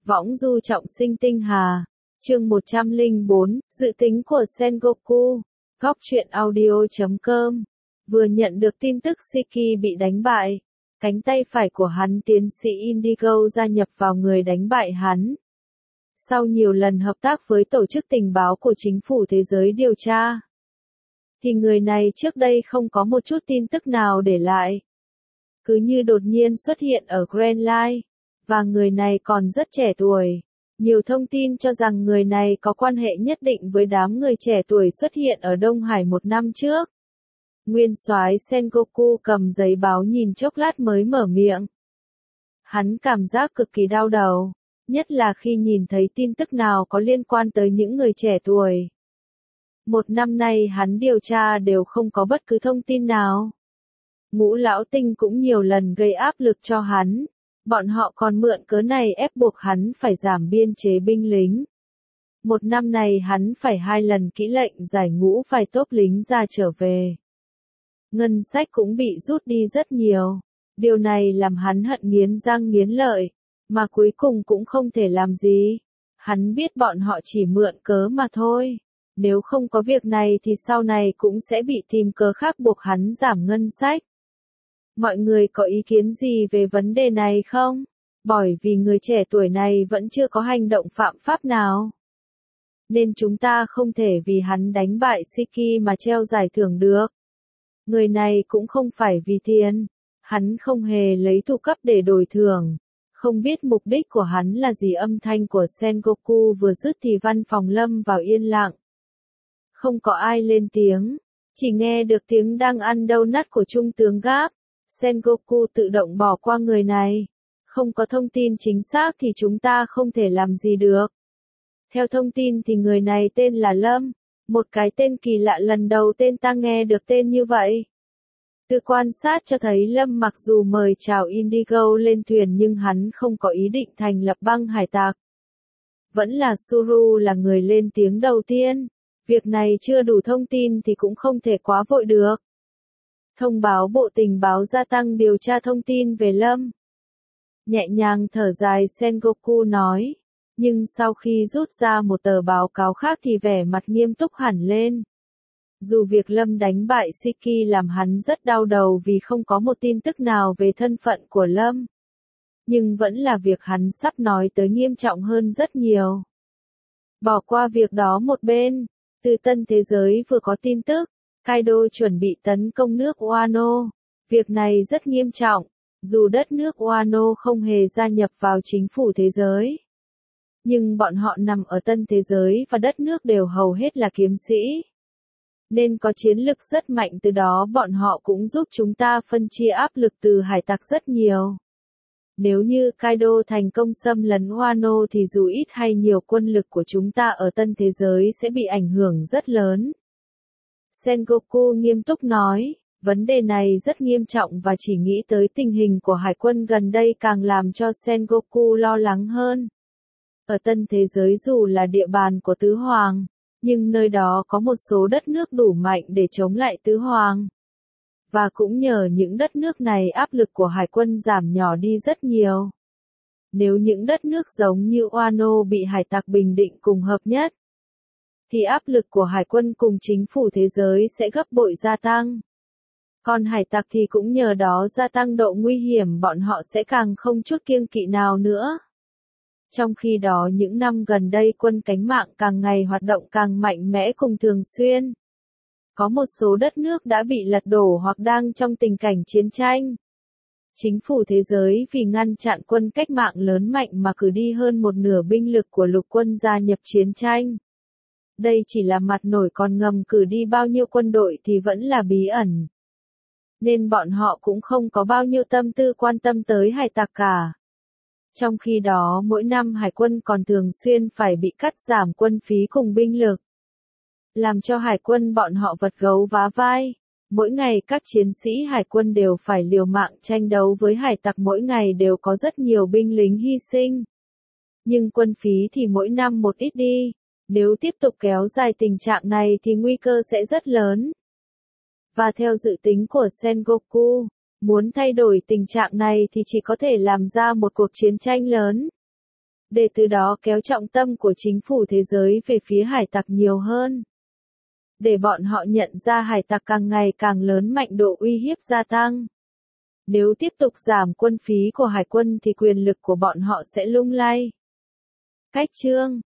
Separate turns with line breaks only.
Võng du trọng sinh tinh hà. Chương 104, dự tính của Sengoku. Góc truyện audio.com. Vừa nhận được tin tức Shiki bị đánh bại, cánh tay phải của hắn tiến sĩ Indigo gia nhập vào người đánh bại hắn. Sau nhiều lần hợp tác với tổ chức tình báo của chính phủ thế giới điều tra, thì người này trước đây không có một chút tin tức nào để lại. Cứ như đột nhiên xuất hiện ở Grand Line, và người này còn rất trẻ tuổi. Nhiều thông tin cho rằng người này có quan hệ nhất định với đám người trẻ tuổi xuất hiện ở Đông Hải một năm trước. Nguyên soái Sengoku cầm giấy báo nhìn chốc lát mới mở miệng. Hắn cảm giác cực kỳ đau đầu, nhất là khi nhìn thấy tin tức nào có liên quan tới những người trẻ tuổi. Một năm nay hắn điều tra đều không có bất cứ thông tin nào. Ngũ lão tinh cũng nhiều lần gây áp lực cho hắn. Bọn họ còn mượn cớ này ép buộc hắn phải giảm biên chế binh lính. Một năm này hắn phải 2 lần kỹ lệnh giải ngũ phải tốp lính ra trở về. Ngân sách cũng bị rút đi rất nhiều. Điều này làm hắn hận nghiến răng nghiến lợi, mà cuối cùng cũng không thể làm gì. Hắn biết bọn họ chỉ mượn cớ mà thôi. Nếu không có việc này thì sau này cũng sẽ bị tìm cớ khác buộc hắn giảm ngân sách. Mọi người có ý kiến gì về vấn đề này không? Bởi vì người trẻ tuổi này vẫn chưa có hành động phạm pháp nào. Nên chúng ta không thể vì hắn đánh bại Shiki mà treo giải thưởng được. Người này cũng không phải vì tiền. Hắn không hề lấy thu cấp để đổi thưởng. Không biết mục đích của hắn là gì. Âm thanh của Sengoku vừa dứt thì văn phòng lâm vào yên lặng. Không có ai lên tiếng. Chỉ nghe được tiếng đang ăn donut của trung tướng Gap. Sengoku tự động bỏ qua người này. Không có thông tin chính xác thì chúng ta không thể làm gì được. Theo thông tin thì người này tên là Lâm. Một cái tên kỳ lạ, lần đầu tên ta nghe được tên như vậy. Từ quan sát cho thấy Lâm mặc dù mời chào Indigo lên thuyền nhưng hắn không có ý định thành lập băng hải tặc. Vẫn là Suru là người lên tiếng đầu tiên. Việc này chưa đủ thông tin thì cũng không thể quá vội được. Thông báo Bộ Tình báo gia tăng điều tra thông tin về Lâm. Nhẹ nhàng thở dài Sengoku nói. Nhưng sau khi rút ra một tờ báo cáo khác thì vẻ mặt nghiêm túc hẳn lên. Dù việc Lâm đánh bại Shiki làm hắn rất đau đầu vì không có một tin tức nào về thân phận của Lâm. Nhưng vẫn là việc hắn sắp nói tới nghiêm trọng hơn rất nhiều. Bỏ qua việc đó một bên, từ Tân Thế Giới vừa có tin tức. Kaido chuẩn bị tấn công nước Wano. Việc này rất nghiêm trọng, dù đất nước Wano không hề gia nhập vào chính phủ thế giới. Nhưng bọn họ nằm ở Tân Thế Giới và đất nước đều hầu hết là kiếm sĩ. Nên có chiến lực rất mạnh, từ đó bọn họ cũng giúp chúng ta phân chia áp lực từ hải tặc rất nhiều. Nếu như Kaido thành công xâm lấn Wano thì dù ít hay nhiều quân lực của chúng ta ở Tân Thế Giới sẽ bị ảnh hưởng rất lớn. Sengoku nghiêm túc nói, vấn đề này rất nghiêm trọng và chỉ nghĩ tới tình hình của hải quân gần đây càng làm cho Sengoku lo lắng hơn. Ở Tân Thế Giới dù là địa bàn của Tứ Hoàng, nhưng nơi đó có một số đất nước đủ mạnh để chống lại Tứ Hoàng. Và cũng nhờ những đất nước này áp lực của hải quân giảm nhỏ đi rất nhiều. Nếu những đất nước giống như Wano bị hải tặc bình định cùng hợp nhất, thì áp lực của hải quân cùng chính phủ thế giới sẽ gấp bội gia tăng. Còn hải tặc thì cũng nhờ đó gia tăng độ nguy hiểm, bọn họ sẽ càng không chút kiêng kỵ nào nữa. Trong khi đó những năm gần đây quân cánh mạng càng ngày hoạt động càng mạnh mẽ cùng thường xuyên. Có một số đất nước đã bị lật đổ hoặc đang trong tình cảnh chiến tranh. Chính phủ thế giới vì ngăn chặn quân cách mạng lớn mạnh mà cử đi hơn một nửa binh lực của lục quân gia nhập chiến tranh. Đây chỉ là mặt nổi, còn ngầm cử đi bao nhiêu quân đội thì vẫn là bí ẩn. Nên bọn họ cũng không có bao nhiêu tâm tư quan tâm tới hải tặc cả. Trong khi đó mỗi năm hải quân còn thường xuyên phải bị cắt giảm quân phí cùng binh lực. Làm cho hải quân bọn họ vật gấu vá vai. Mỗi ngày các chiến sĩ hải quân đều phải liều mạng tranh đấu với hải tặc, mỗi ngày đều có rất nhiều binh lính hy sinh. Nhưng quân phí thì mỗi năm một ít đi. Nếu tiếp tục kéo dài tình trạng này thì nguy cơ sẽ rất lớn. Và theo dự tính của Sengoku, muốn thay đổi tình trạng này thì chỉ có thể làm ra một cuộc chiến tranh lớn. để từ đó kéo trọng tâm của chính phủ thế giới về phía hải tặc nhiều hơn. Để bọn họ nhận ra hải tặc càng ngày càng lớn mạnh, độ uy hiếp gia tăng. Nếu tiếp tục giảm quân phí của hải quân thì quyền lực của bọn họ sẽ lung lay. Cách chương